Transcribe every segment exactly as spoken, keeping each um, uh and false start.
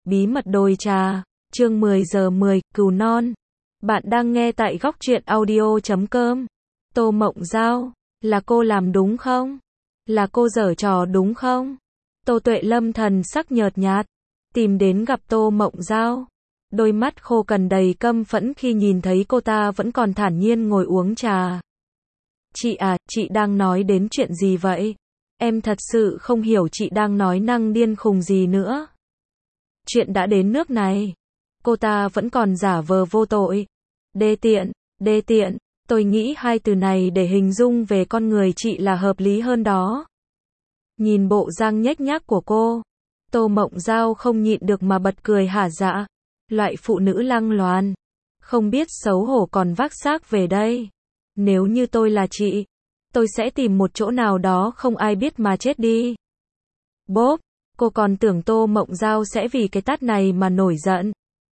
Bí mật đồi trà, chương mười giờ mười, cừu non. Bạn đang nghe tại góc truyện audio chấm com. Tô Mộng Giao, là cô làm đúng không? Là cô giở trò đúng không? Tô Tuệ Lâm thần sắc nhợt nhạt, tìm đến gặp Tô Mộng Giao. Đôi mắt khô cằn đầy căm phẫn khi nhìn thấy cô ta vẫn còn thản nhiên ngồi uống trà. Chị à, chị đang nói đến chuyện gì vậy? Em thật sự không hiểu chị đang nói năng điên khùng gì nữa. Chuyện đã đến nước này, cô ta vẫn còn giả vờ vô tội. Đê tiện, đê tiện, tôi nghĩ hai từ này để hình dung về con người chị là hợp lý hơn đó. Nhìn bộ dáng nhếch nhác của cô, Tô Mộng Giao không nhịn được mà bật cười hả dạ. Loại phụ nữ lăng loàn, không biết xấu hổ còn vác xác về đây. Nếu như tôi là chị, tôi sẽ tìm một chỗ nào đó không ai biết mà chết đi. Bốp, cô còn tưởng Tô Mộng Giao sẽ vì cái tát này mà nổi giận.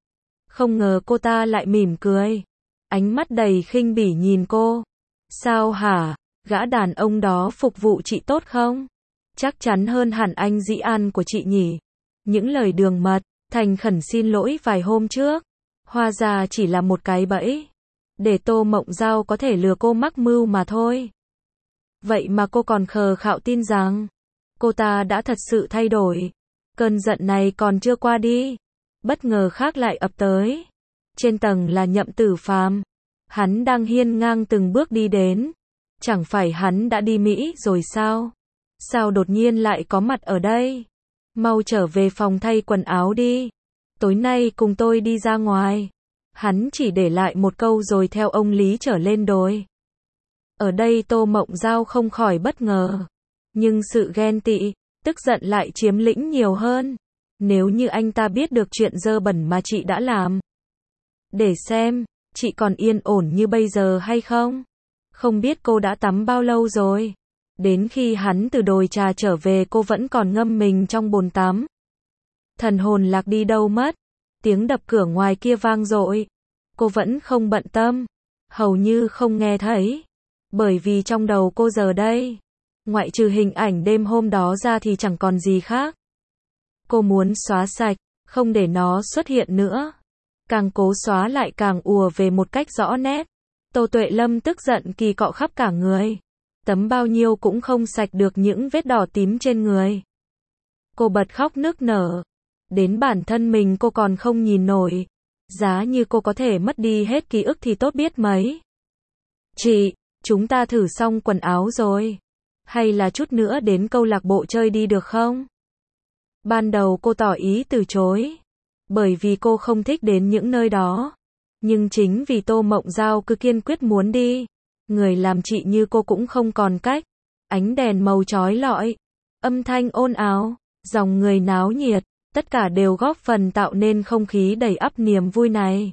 Không ngờ cô ta lại mỉm cười, ánh mắt đầy khinh bỉ nhìn cô. Sao hả, gã đàn ông đó phục vụ chị tốt không? Chắc chắn hơn hẳn anh Dĩ An của chị nhỉ. Những lời đường mật, thành khẩn xin lỗi vài hôm trước, hóa ra chỉ là một cái bẫy, để Tô Mộng Giao có thể lừa cô mắc mưu mà thôi. Vậy mà cô còn khờ khạo tin rằng cô ta đã thật sự thay đổi. Cơn giận này còn chưa qua đi, bất ngờ khác lại ập tới. Trên tầng là Nhậm Tử Phàm, hắn đang hiên ngang từng bước đi đến. Chẳng phải hắn đã đi Mỹ rồi sao? Sao đột nhiên lại có mặt ở đây? Mau trở về phòng thay quần áo đi. Tối nay cùng tôi đi ra ngoài. Hắn chỉ để lại một câu rồi theo ông Lý trở lên đồi. Ở đây Tô Mộng Giao không khỏi bất ngờ. Nhưng sự ghen tị, tức giận lại chiếm lĩnh nhiều hơn. Nếu như anh ta biết được chuyện dơ bẩn mà chị đã làm. Để xem, chị còn yên ổn như bây giờ hay không? Không biết cô đã tắm bao lâu rồi? Đến khi hắn từ đồi trà trở về cô vẫn còn ngâm mình trong bồn tắm. Thần hồn lạc đi đâu mất? Tiếng đập cửa ngoài kia vang dội. Cô vẫn không bận tâm, hầu như không nghe thấy. Bởi vì trong đầu cô giờ đây, ngoại trừ hình ảnh đêm hôm đó ra thì chẳng còn gì khác. Cô muốn xóa sạch, không để nó xuất hiện nữa. Càng cố xóa lại càng ùa về một cách rõ nét. Tô Tuệ Lâm tức giận kỳ cọ khắp cả người. Tấm bao nhiêu cũng không sạch được những vết đỏ tím trên người. Cô bật khóc nức nở. Đến bản thân mình cô còn không nhìn nổi. Giá như cô có thể mất đi hết ký ức thì tốt biết mấy. Chị, chúng ta thử xong quần áo rồi. Hay là chút nữa đến câu lạc bộ chơi đi được không? Ban đầu cô tỏ ý từ chối. Bởi vì cô không thích đến những nơi đó. Nhưng chính vì Tô Mộng Giao cứ kiên quyết muốn đi. Người làm chị như cô cũng không còn cách. Ánh đèn màu chói lọi, âm thanh ồn ào, dòng người náo nhiệt, tất cả đều góp phần tạo nên không khí đầy ắp niềm vui này.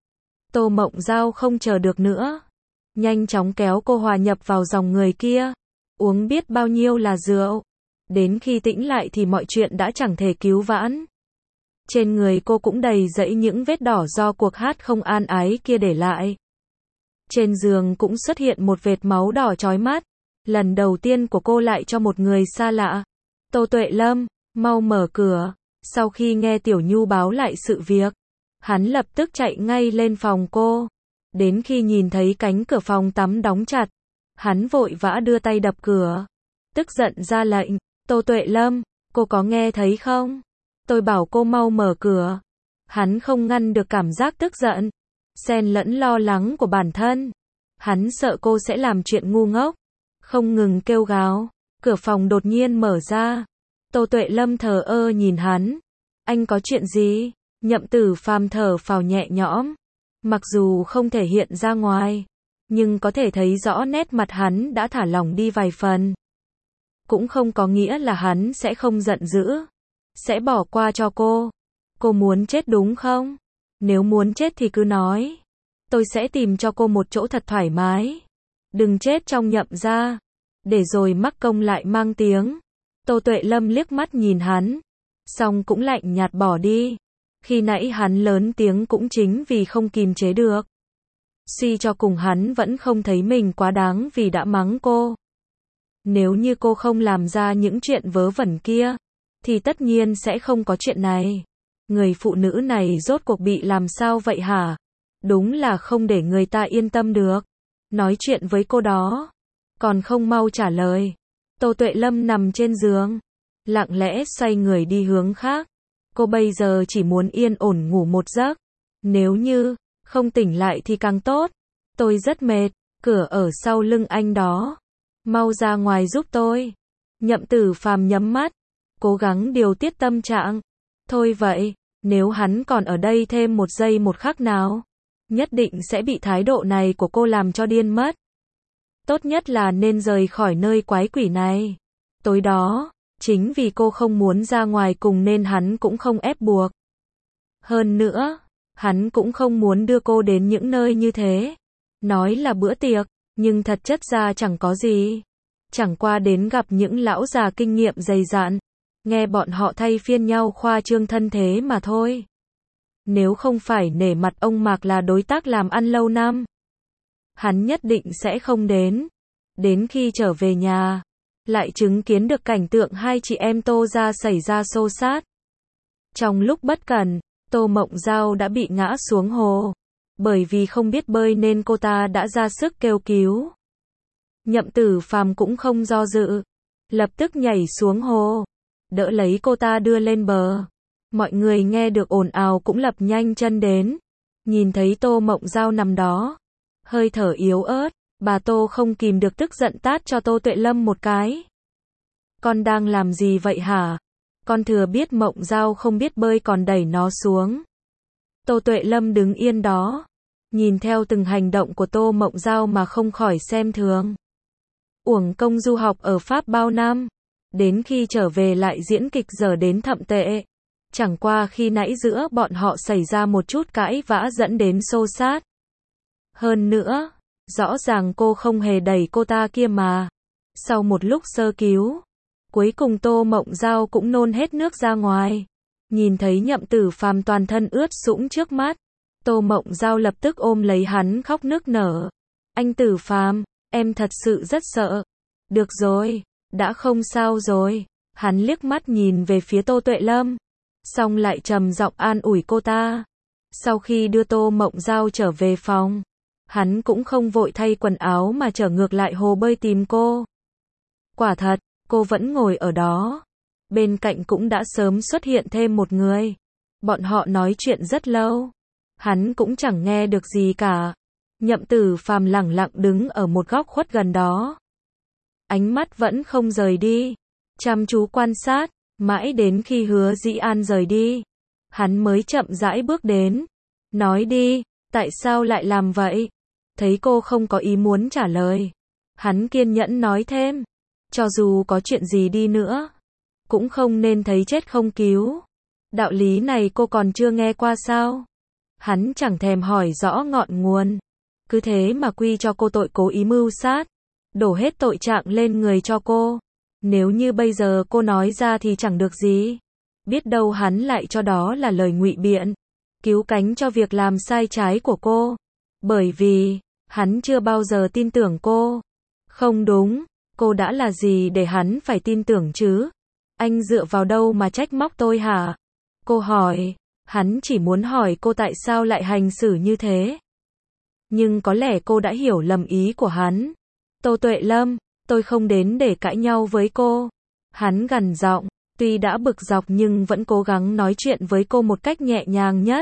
Tô Mộng Giao không chờ được nữa. Nhanh chóng kéo cô hòa nhập vào dòng người kia. Uống biết bao nhiêu là rượu. Đến khi tĩnh lại thì mọi chuyện đã chẳng thể cứu vãn. Trên người cô cũng đầy dẫy những vết đỏ do cuộc hát không an ái kia để lại. Trên giường cũng xuất hiện một vệt máu đỏ chói mắt. Lần đầu tiên của cô lại cho một người xa lạ. Tô Tuệ Lâm, mau mở cửa. Sau khi nghe Tiểu Nhu báo lại sự việc, hắn lập tức chạy ngay lên phòng cô. Đến khi nhìn thấy cánh cửa phòng tắm đóng chặt, hắn vội vã đưa tay đập cửa. Tức giận ra lệnh, Tô Tuệ Lâm, cô có nghe thấy không? Tôi bảo cô mau mở cửa. Hắn không ngăn được cảm giác tức giận, xen lẫn lo lắng của bản thân. Hắn sợ cô sẽ làm chuyện ngu ngốc, không ngừng kêu gào. Cửa phòng đột nhiên mở ra. Tô Tuệ Lâm thờ ơ nhìn hắn. Anh có chuyện gì? Nhậm Tử Phàm thở phào nhẹ nhõm. Mặc dù không thể hiện ra ngoài, nhưng có thể thấy rõ nét mặt hắn đã thả lỏng đi vài phần. Cũng không có nghĩa là hắn sẽ không giận dữ, sẽ bỏ qua cho cô. Cô muốn chết đúng không? Nếu muốn chết thì cứ nói. Tôi sẽ tìm cho cô một chỗ thật thoải mái. Đừng chết trong Nhậm gia, để rồi mắc công lại mang tiếng. Tô Tuệ Lâm liếc mắt nhìn hắn, xong cũng lạnh nhạt bỏ đi. Khi nãy hắn lớn tiếng cũng chính vì không kìm chế được. Suy cho cùng hắn vẫn không thấy mình quá đáng vì đã mắng cô. Nếu như cô không làm ra những chuyện vớ vẩn kia, thì tất nhiên sẽ không có chuyện này. Người phụ nữ này rốt cuộc bị làm sao vậy hả? Đúng là không để người ta yên tâm được. Nói chuyện với cô đó, còn không mau trả lời. Tô Tuệ Lâm nằm trên giường, lặng lẽ xoay người đi hướng khác. Cô bây giờ chỉ muốn yên ổn ngủ một giấc. Nếu như không tỉnh lại thì càng tốt. Tôi rất mệt, cửa ở sau lưng anh đó. Mau ra ngoài giúp tôi. Nhậm Tử Phàm nhắm mắt, cố gắng điều tiết tâm trạng. Thôi vậy, nếu hắn còn ở đây thêm một giây một khắc nào, nhất định sẽ bị thái độ này của cô làm cho điên mất. Tốt nhất là nên rời khỏi nơi quái quỷ này. Tối đó, chính vì cô không muốn ra ngoài cùng nên hắn cũng không ép buộc. Hơn nữa, hắn cũng không muốn đưa cô đến những nơi như thế. Nói là bữa tiệc, nhưng thật chất ra chẳng có gì. Chẳng qua đến gặp những lão già kinh nghiệm dày dạn, nghe bọn họ thay phiên nhau khoa trương thân thế mà thôi. Nếu không phải nể mặt ông Mạc là đối tác làm ăn lâu năm, hắn nhất định sẽ không đến. Đến khi trở về nhà, lại chứng kiến được cảnh tượng hai chị em Tô gia xảy ra xô xát. Trong lúc bất cẩn, Tô Mộng Giao đã bị ngã xuống hồ. Bởi vì không biết bơi nên cô ta đã ra sức kêu cứu. Nhậm Tử Phàm cũng không do dự, lập tức nhảy xuống hồ, đỡ lấy cô ta đưa lên bờ. Mọi người nghe được ồn ào cũng lập nhanh chân đến. Nhìn thấy Tô Mộng Giao nằm đó, hơi thở yếu ớt, bà Tô không kìm được tức giận tát cho Tô Tuệ Lâm một cái. Con đang làm gì vậy hả? Con thừa biết Mộng Giao không biết bơi còn đẩy nó xuống. Tô Tuệ Lâm đứng yên đó, nhìn theo từng hành động của Tô Mộng Giao mà không khỏi xem thường. Uổng công du học ở Pháp bao năm, đến khi trở về lại diễn kịch dở đến thậm tệ. Chẳng qua khi nãy giữa bọn họ xảy ra một chút cãi vã dẫn đến xô xát. Hơn nữa, rõ ràng cô không hề đẩy cô ta kia mà. Sau một lúc sơ cứu, cuối cùng Tô Mộng Giao cũng nôn hết nước ra ngoài. Nhìn thấy Nhậm Tử Phàm toàn thân ướt sũng trước mắt, Tô Mộng Giao lập tức ôm lấy hắn khóc nức nở. Anh Tử Phàm, em thật sự rất sợ. Được rồi, đã không sao rồi. Hắn liếc mắt nhìn về phía Tô Tuệ Lâm, xong lại trầm giọng an ủi cô ta. Sau khi đưa Tô Mộng Giao trở về phòng, hắn cũng không vội thay quần áo mà trở ngược lại hồ bơi tìm cô. Quả thật, cô vẫn ngồi ở đó. Bên cạnh cũng đã sớm xuất hiện thêm một người. Bọn họ nói chuyện rất lâu. Hắn cũng chẳng nghe được gì cả. Nhậm Tử Phàm lẳng lặng đứng ở một góc khuất gần đó. Ánh mắt vẫn không rời đi. Chăm chú quan sát, mãi đến khi Hứa Dĩ An rời đi. Hắn mới chậm rãi bước đến. Nói đi, tại sao lại làm vậy? Thấy cô không có ý muốn trả lời. Hắn kiên nhẫn nói thêm. Cho dù có chuyện gì đi nữa, cũng không nên thấy chết không cứu. Đạo lý này cô còn chưa nghe qua sao? Hắn chẳng thèm hỏi rõ ngọn nguồn. Cứ thế mà quy cho cô tội cố ý mưu sát. Đổ hết tội trạng lên người cho cô. Nếu như bây giờ cô nói ra thì chẳng được gì. Biết đâu hắn lại cho đó là lời ngụy biện. Cứu cánh cho việc làm sai trái của cô. Bởi vì, hắn chưa bao giờ tin tưởng cô. Không đúng, cô đã là gì để hắn phải tin tưởng chứ? Anh dựa vào đâu mà trách móc tôi hả? Cô hỏi, hắn chỉ muốn hỏi cô tại sao lại hành xử như thế. Nhưng có lẽ cô đã hiểu lầm ý của hắn. Tô Tuệ Lâm, tôi không đến để cãi nhau với cô. Hắn gằn giọng, tuy đã bực dọc nhưng vẫn cố gắng nói chuyện với cô một cách nhẹ nhàng nhất.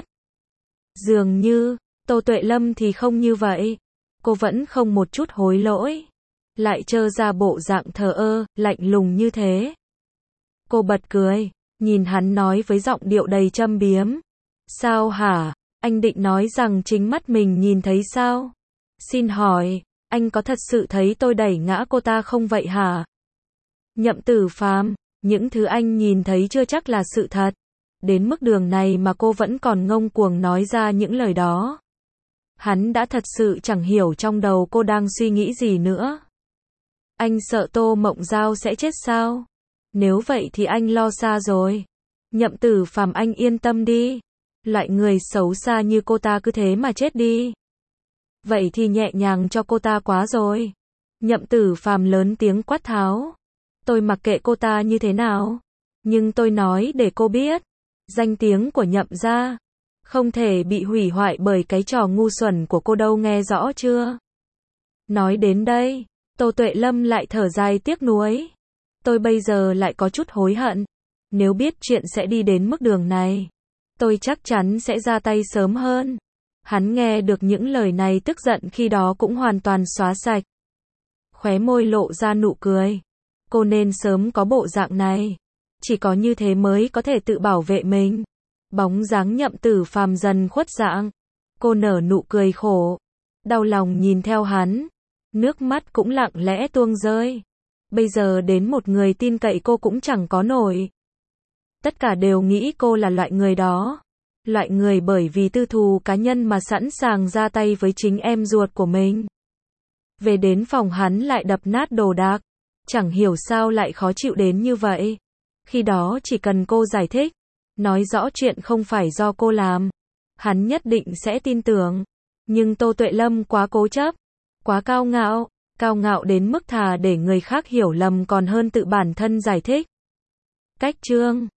Dường như, Tô Tuệ Lâm thì không như vậy. Cô vẫn không một chút hối lỗi. Lại trơ ra bộ dạng thờ ơ, lạnh lùng như thế. Cô bật cười, nhìn hắn nói với giọng điệu đầy châm biếm. Sao hả? Anh định nói rằng chính mắt mình nhìn thấy sao? Xin hỏi, anh có thật sự thấy tôi đẩy ngã cô ta không vậy hả? Nhậm Tử Phàm, những thứ anh nhìn thấy chưa chắc là sự thật. Đến mức đường này mà cô vẫn còn ngông cuồng nói ra những lời đó. Hắn đã thật sự chẳng hiểu trong đầu cô đang suy nghĩ gì nữa. Anh sợ Tô Mộng Giao sẽ chết sao? Nếu vậy thì anh lo xa rồi. Nhậm Tử Phàm, anh yên tâm đi. Loại người xấu xa như cô ta cứ thế mà chết đi. Vậy thì nhẹ nhàng cho cô ta quá rồi. Nhậm Tử Phàm lớn tiếng quát tháo. Tôi mặc kệ cô ta như thế nào. Nhưng tôi nói để cô biết. Danh tiếng của Nhậm gia không thể bị hủy hoại bởi cái trò ngu xuẩn của cô đâu, nghe rõ chưa? Nói đến đây, Tô Tuệ Lâm lại thở dài tiếc nuối. Tôi bây giờ lại có chút hối hận. Nếu biết chuyện sẽ đi đến mức đường này, tôi chắc chắn sẽ ra tay sớm hơn. Hắn nghe được những lời này, tức giận khi đó cũng hoàn toàn xóa sạch. Khóe môi lộ ra nụ cười. Cô nên sớm có bộ dạng này. Chỉ có như thế mới có thể tự bảo vệ mình. Bóng dáng Nhậm Tử Phàm dần khuất dạng. Cô nở nụ cười khổ. Đau lòng nhìn theo hắn. Nước mắt cũng lặng lẽ tuôn rơi. Bây giờ đến một người tin cậy cô cũng chẳng có nổi. Tất cả đều nghĩ cô là loại người đó. Loại người bởi vì tư thù cá nhân mà sẵn sàng ra tay với chính em ruột của mình. Về đến phòng hắn lại đập nát đồ đạc. Chẳng hiểu sao lại khó chịu đến như vậy. Khi đó chỉ cần cô giải thích, nói rõ chuyện không phải do cô làm, hắn nhất định sẽ tin tưởng. Nhưng Tô Tuệ Lâm quá cố chấp, quá cao ngạo, cao ngạo đến mức thà để người khác hiểu lầm còn hơn tự bản thân giải thích. Cách chương